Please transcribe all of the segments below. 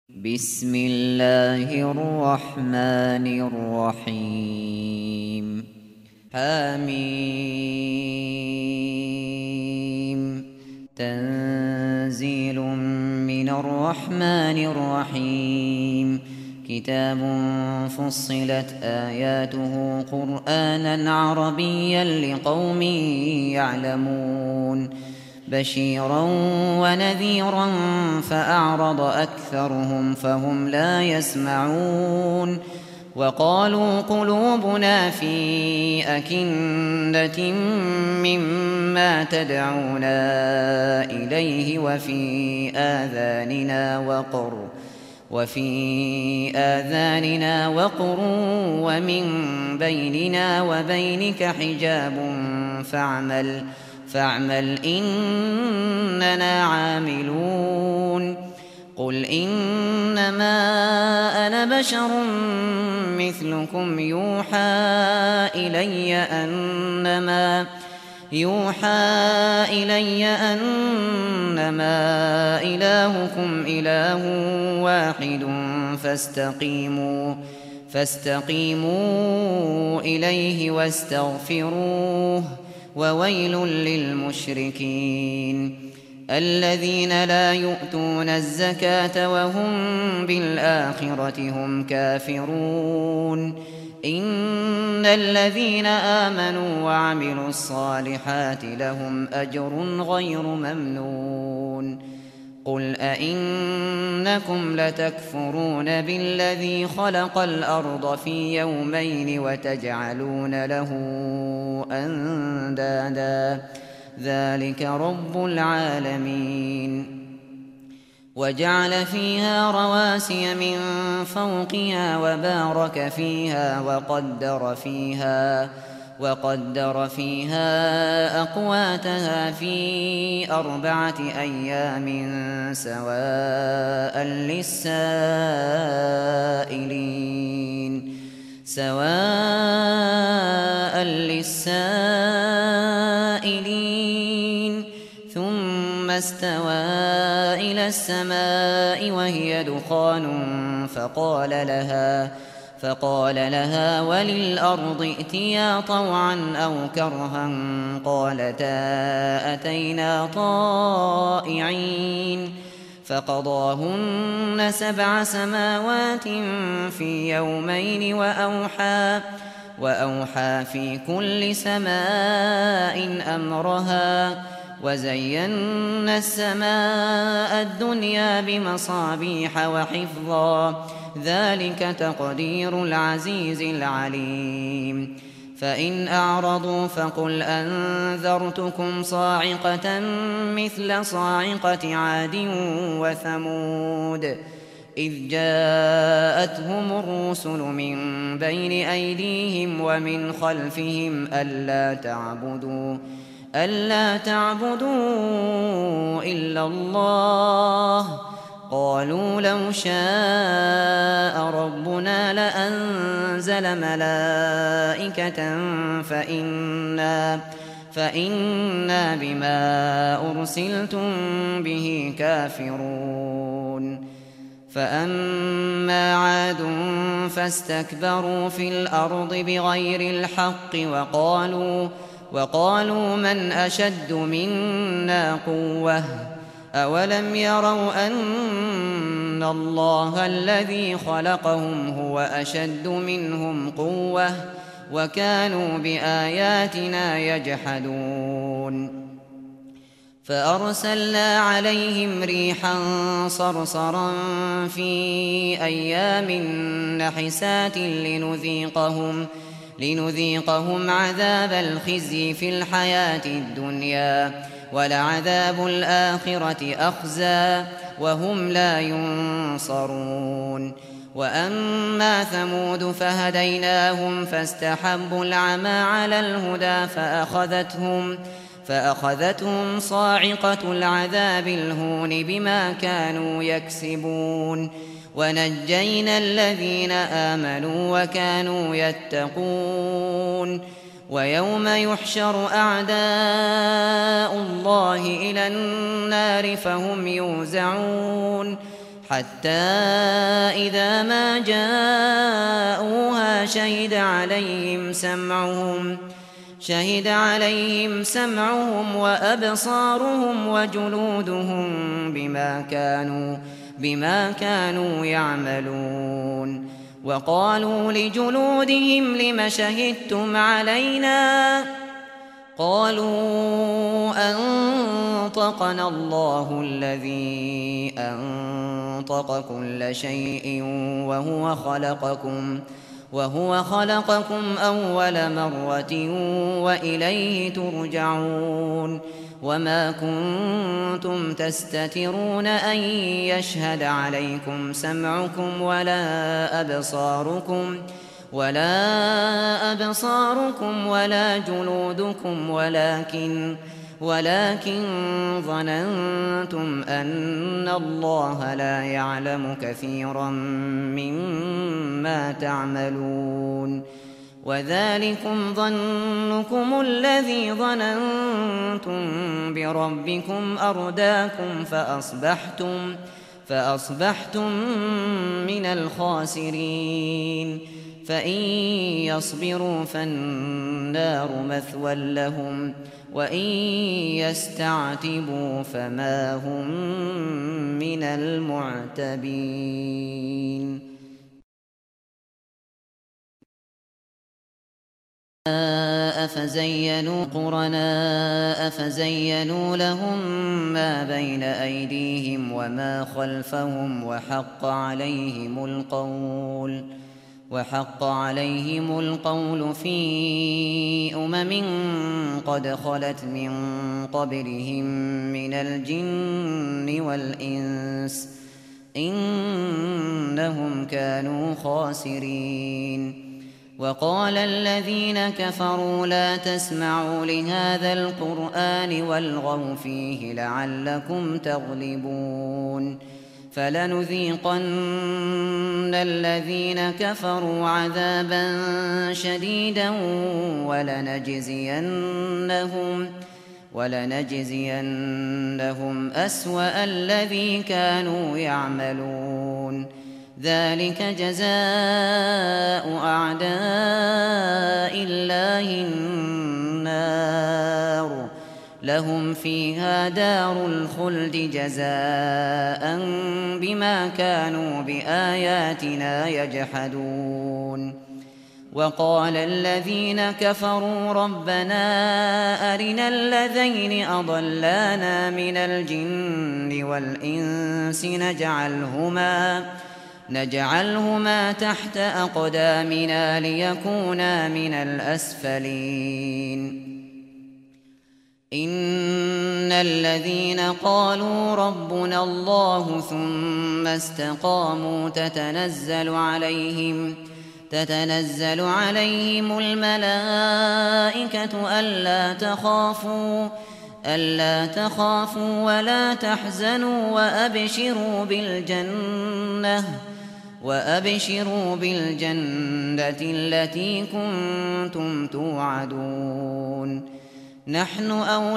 بسم الله الرحمن الرحيم حميم تنزيل من الرحمن الرحيم كتاب فصلت آياته قرآنا عربيا لقوم يعلمون بشيرا ونذيرا فأعرض أكثرهم فهم لا يسمعون وقالوا قلوبنا في أكنة مما تدعونا إليه وفي آذاننا وقر ومن بيننا وبينك حجاب فاعمل إننا عاملون قل إنما أنا بشر مثلكم يوحى إلي أنما إلهكم إله واحد فاستقيموا إليه واستغفروه وويل للمشركين الذين لا يؤتون الزكاة وهم بالآخرة هم كافرون إن الذين آمنوا وعملوا الصالحات لهم أجر غير ممنون قل أئنكم لتكفرون بالذي خلق الأرض في يومين وتجعلون له أندادا ذلك رب العالمين وجعل فيها رواسي من فوقها وبارك فيها وقدر فيها أقواتها في 4 أيام سواء للسائلين ثم استوى إلى السماء وهي دخان فقال لها وللأرض ائتيا طوعا أو كرها قالتا أتينا طائعين فقضاهن 7 سماوات في يومين وأوحى في كل سماء أمرها وزينا السماء الدنيا بمصابيح وحفظا ذلك تقدير العزيز العليم فإن أعرضوا فقل أنذرتكم صاعقة مثل صاعقة عاد وثمود إذ جاءتهم الرسل من بين أيديهم ومن خلفهم ألا تعبدوا إلا الله قالوا لو شاء ربنا لأنزل ملائكة فإنا بما أرسلتم به كافرون فأما عاد فاستكبروا في الأرض بغير الحق وقالوا من أشد منا قوة أولم يروا أن الله الذي خلقهم هو أشد منهم قوة وكانوا بآياتنا يجحدون فأرسلنا عليهم ريحا صرصرا في أيام نحسات لنذيقهم عذاب الخزي في الحياة الدنيا ولعذاب الآخرة أخزى وهم لا ينصرون وأما ثمود فهديناهم فاستحبوا العمى على الهدى فأخذتهم صاعقة العذاب الهون بما كانوا يكسبون ونجينا الذين آمنوا وكانوا يتقون ويوم يحشر أعداء الله إلى النار فهم يوزعون حتى إذا ما جاءوها شهد عليهم سمعهم وأبصارهم وجلودهم بما كانوا يعملون. وقالوا لجلودهم لم شهدتم علينا؟ قالوا أنطقنا الله الذي أنطق كل شيء وهو خلقكم أول مرة وإليه ترجعون. وما كنتم تستترون أن يشهد عليكم سمعكم ولا أبصاركم ولا جلودكم ولكن ظننتم أن الله لا يعلم كثيرا مما تعملون. وذلكم ظنكم الذي ظننتم بربكم أرداكم فأصبحتم من الخاسرين. فإن يصبروا فالنار مثوى لهم وإن يستعتبوا فما هم من المعتبين. أفزينوا لهم ما بين أيديهم وما خلفهم وحق عليهم القول في قد خلت من قبلهم من الجن والإنس إنهم كانوا خاسرين. وقال الذين كفروا لا تسمعوا لهذا القرآن والغوا فيه لعلكم تغلبون. فلنذيقن الذين كفروا عذابا شديدا ولنجزينهم أسوأ الذي كانوا يعملون. ذلك جزاء أعداء الله النار لهم فيها دار الخلد جزاء بما كانوا بآياتنا يجحدون. وقال الذين كفروا ربنا أرنا الذين أضلانا من الجن والإنس نجعلهما تحت أقدامنا ليكونا من الأسفلين. إن الذين قالوا ربنا الله ثم استقاموا تتنزل عليهم الملائكة ألا تخافوا ولا تحزنوا وأبشروا بالجنة التي كنتم توعدون. نحن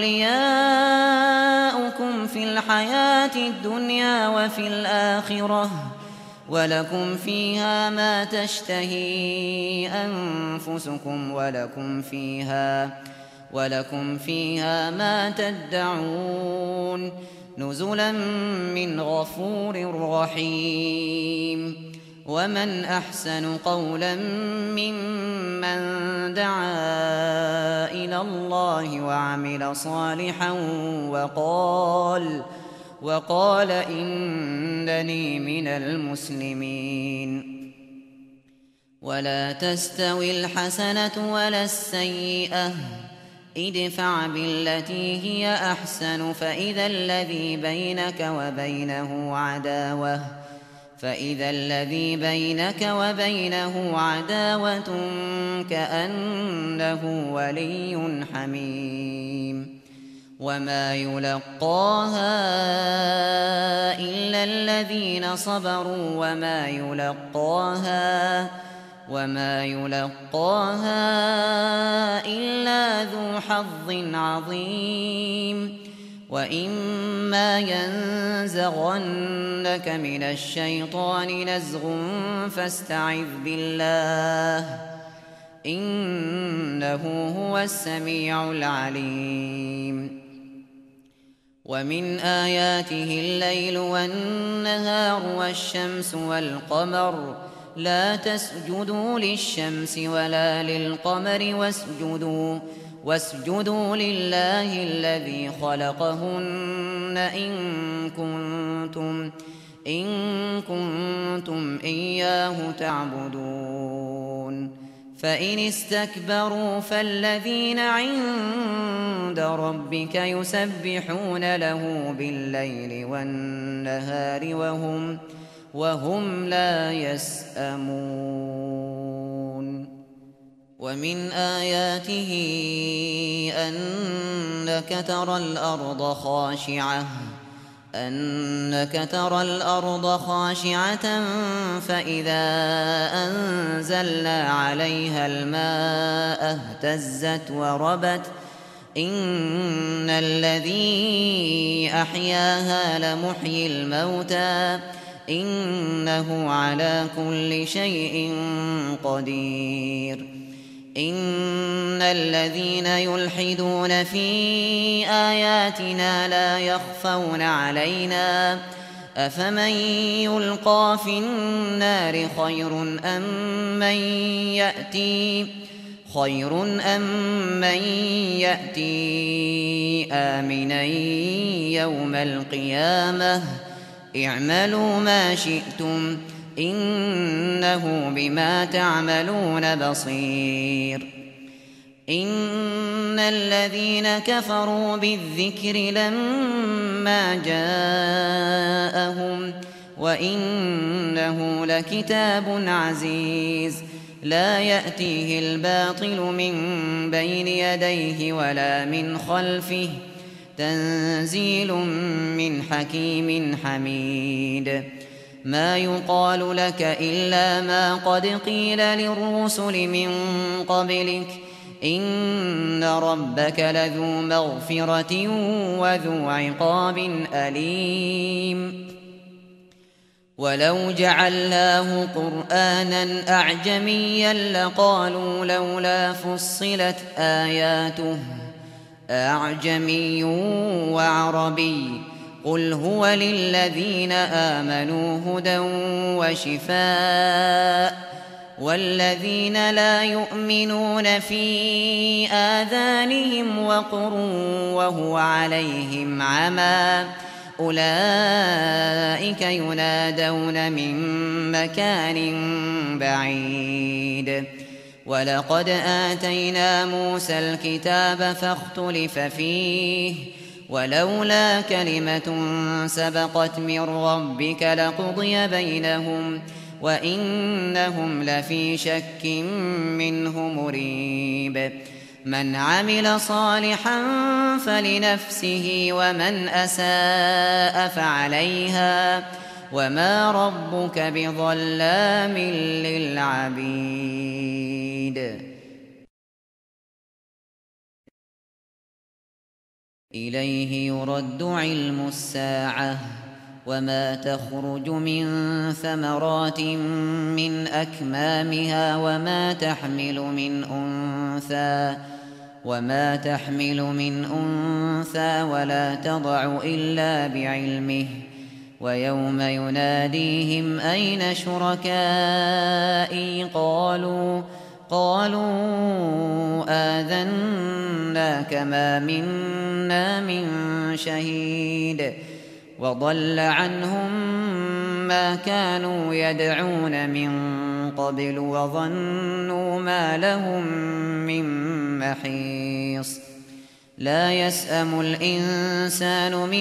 أولياؤكم في الحياة الدنيا وفي الآخرة ولكم فيها ما تشتهي أنفسكم ولكم فيها ما تدعون نزلا من غفور رحيم. ومن أحسن قولا ممن دعا إلى الله وعمل صالحا وقال إنني من المسلمين. ولا تستوي الحسنة ولا السيئة ادفع بالتي هي أحسن فإذا الذي بينك وبينه عداوة كأنه ولي حميم. وما يلقاها إلا الذين صبروا وما يلقاها إلا ذو حظ عظيم. وإما ينزغنك من الشيطان نزغ فاستعذ بالله إنه هو السميع العليم ومن آياته الليل والنهار والشمس والقمر لا تسجدوا للشمس ولا للقمر واسجدوا لله الذي خلقهن إن كنتم إياه تعبدون فإن استكبروا فالذين عند ربك يسبحون له بالليل والنهار وهم لا يسأمون ومن آياته أنك ترى الأرض خاشعة فإذا أنزلنا عليها الماء اهتزت وربت إن الذي أحياها لمحيي الموتى إنه على كل شيء قدير إن الذين يلحدون في آياتنا لا يخفون علينا أفمن يلقى في النار خير أم من يأتي آمنا يوم القيامة اعملوا ما شئتم إنه بما تعملون بصير إن الذين كفروا بالذكر لما جاءهم وإنه لكتاب عزيز لا يأتيه الباطل من بين يديه ولا من خلفه تنزيل من حكيم حميد ما يقال لك إلا ما قد قيل للرسل من قبلك إن ربك لذو مغفرة وذو عقاب أليم ولو جعلناه قرآنا أعجميا لقالوا لولا فصلت آياته أعجمي وعربي قل هو للذين آمنوا هدى وشفاء والذين لا يؤمنون في آذانهم وقر وهو عليهم عمى أولئك ينادون من مكان بعيد ولقد آتينا موسى الكتاب فاختلف فيه ولولا كلمة سبقت من ربك لقضي بينهم وإنهم لفي شك منه مريب من عمل صالحا فلنفسه ومن أساء فعليها وما ربك بظلام للعبيد إليه يرد علم الساعة وما تخرج من ثمرات من أكمامها وما تحمل من أنثى ولا تضع إلا بعلمه ويوم يناديهم أين شركائي قالوا آذناك ما منا من شهيد وضل عنهم ما كانوا يدعون من قبل وظنوا ما لهم من محيص لا يسأم الإنسان من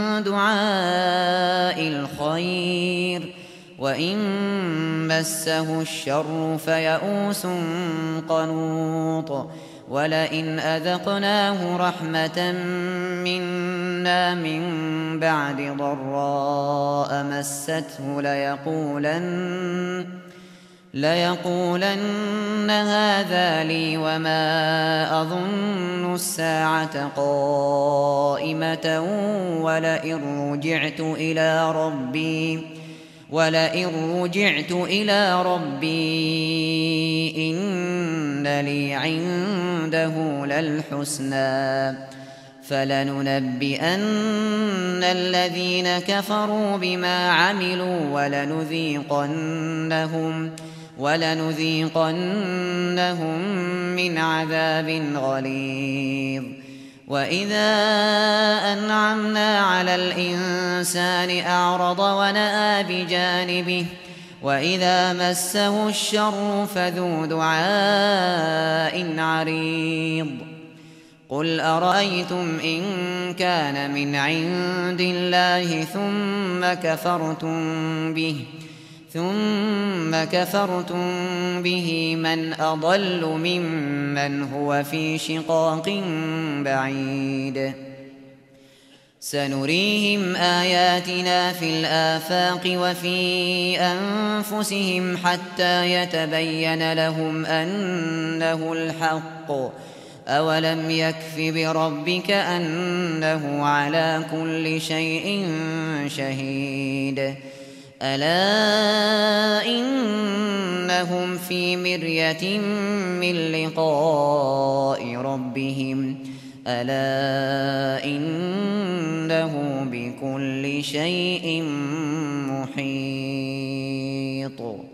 دعاء الخير وإن مسه الشر فيئوس قنوط ولئن أذقناه رحمة منا من بعد ضراء مسته ليقولن هذا لي وما أظن الساعة قائمة ولئن رجعت إلى ربي إن لي عنده للحسنى فلننبئن الذين كفروا بما عملوا ولنذيقنهم من عذاب غليظ وإذا أنعمنا على الإنسان أعرض ونأى بجانبه وإذا مسه الشر فذو دعاء عريض قل أرأيتم إن كان من عند الله ثم كفرتم به من أضل ممن هو في شقاق بعيد سنريهم آياتنا في الآفاق وفي أنفسهم حتى يتبين لهم أنه الحق أولم يكف بربك أنه على كل شيء شهيد ألا إنهم في مرية من لقاء ربهم ألا إنه بكل شيء محيط